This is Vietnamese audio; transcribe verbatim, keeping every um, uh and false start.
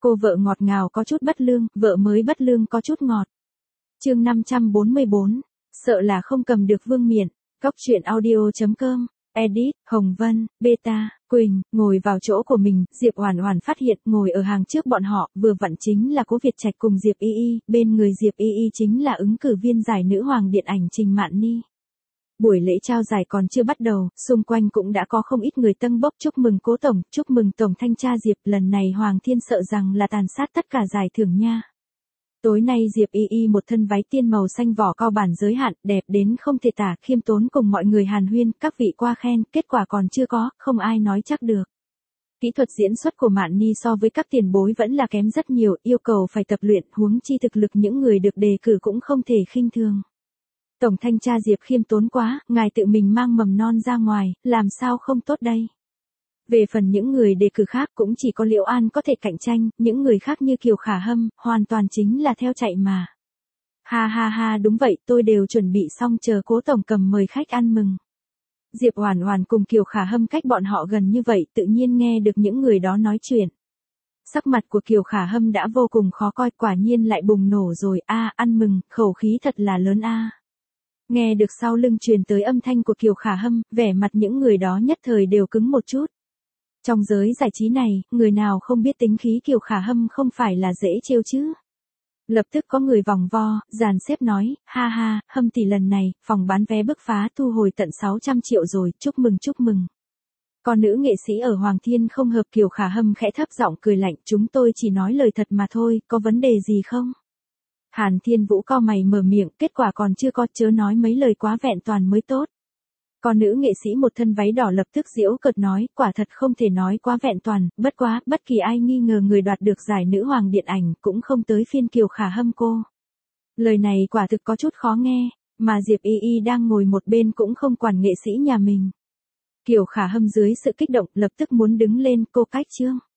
Cô vợ ngọt ngào có chút bất lương, vợ mới bất lương có chút ngọt. Chương năm trăm bốn mươi bốn, sợ là không cầm được vương miện. Góc truyện audio chấm com. Edit, Hồng Vân, Beta, Quỳnh, ngồi vào chỗ của mình, Diệp Oản Oản phát hiện ngồi ở hàng trước bọn họ, vừa vặn chính là Cố Việt Trạch cùng Diệp Y Y, bên người Diệp Y Y chính là ứng cử viên giải nữ hoàng điện ảnh Trình Mạn Ni. Buổi lễ trao giải còn chưa bắt đầu, xung quanh cũng đã có không ít người tâng bốc chúc mừng Cố tổng, chúc mừng tổng thanh tra Diệp, lần này Hoàng Thiên sợ rằng là tàn sát tất cả giải thưởng nha. Tối nay Diệp Y Y một thân váy tiên màu xanh vỏ cao bản giới hạn, đẹp đến không thể tả, khiêm tốn cùng mọi người hàn huyên, các vị qua khen, kết quả còn chưa có, không ai nói chắc được. Kỹ thuật diễn xuất của Mạn Ni so với các tiền bối vẫn là kém rất nhiều, yêu cầu phải tập luyện, huống chi thực lực những người được đề cử cũng không thể khinh thường. Tổng thanh tra Diệp khiêm tốn quá, ngài tự mình mang mầm non ra ngoài, làm sao không tốt đây. Về phần những người đề cử khác cũng chỉ có Liễu An có thể cạnh tranh, những người khác như Kiều Khả Hâm, hoàn toàn chính là theo chạy mà. Ha ha ha, đúng vậy, tôi đều chuẩn bị xong chờ Cố tổng cầm mời khách ăn mừng. Diệp Oản Oản cùng Kiều Khả Hâm cách bọn họ gần như vậy, tự nhiên nghe được những người đó nói chuyện. Sắc mặt của Kiều Khả Hâm đã vô cùng khó coi, quả nhiên lại bùng nổ rồi, a, ăn mừng, khẩu khí thật là lớn a. Nghe được sau lưng truyền tới âm thanh của Kiều Khả Hâm, vẻ mặt những người đó nhất thời đều cứng một chút. Trong giới giải trí này, người nào không biết tính khí Kiều Khả Hâm không phải là dễ trêu chứ. Lập tức có người vòng vo, dàn xếp nói, ha ha, Hâm tỷ lần này, phòng bán vé bứt phá thu hồi tận sáu trăm triệu rồi, chúc mừng chúc mừng. Còn nữ nghệ sĩ ở Hoàng Thiên không hợp, Kiều Khả Hâm khẽ thấp giọng cười lạnh, chúng tôi chỉ nói lời thật mà thôi, có vấn đề gì không? Hàn Thiên Vũ cau mày mở miệng, kết quả còn chưa có, chớ nói mấy lời quá vẹn toàn mới tốt. Còn nữ nghệ sĩ một thân váy đỏ lập tức giễu cợt nói, quả thật không thể nói quá vẹn toàn, bất quá, bất kỳ ai nghi ngờ người đoạt được giải nữ hoàng điện ảnh cũng không tới phiên Kiều Khả Hâm cô. Lời này quả thực có chút khó nghe, mà Diệp Y Y đang ngồi một bên cũng không quản nghệ sĩ nhà mình. Kiều Khả Hâm dưới sự kích động lập tức muốn đứng lên, cô cách trương.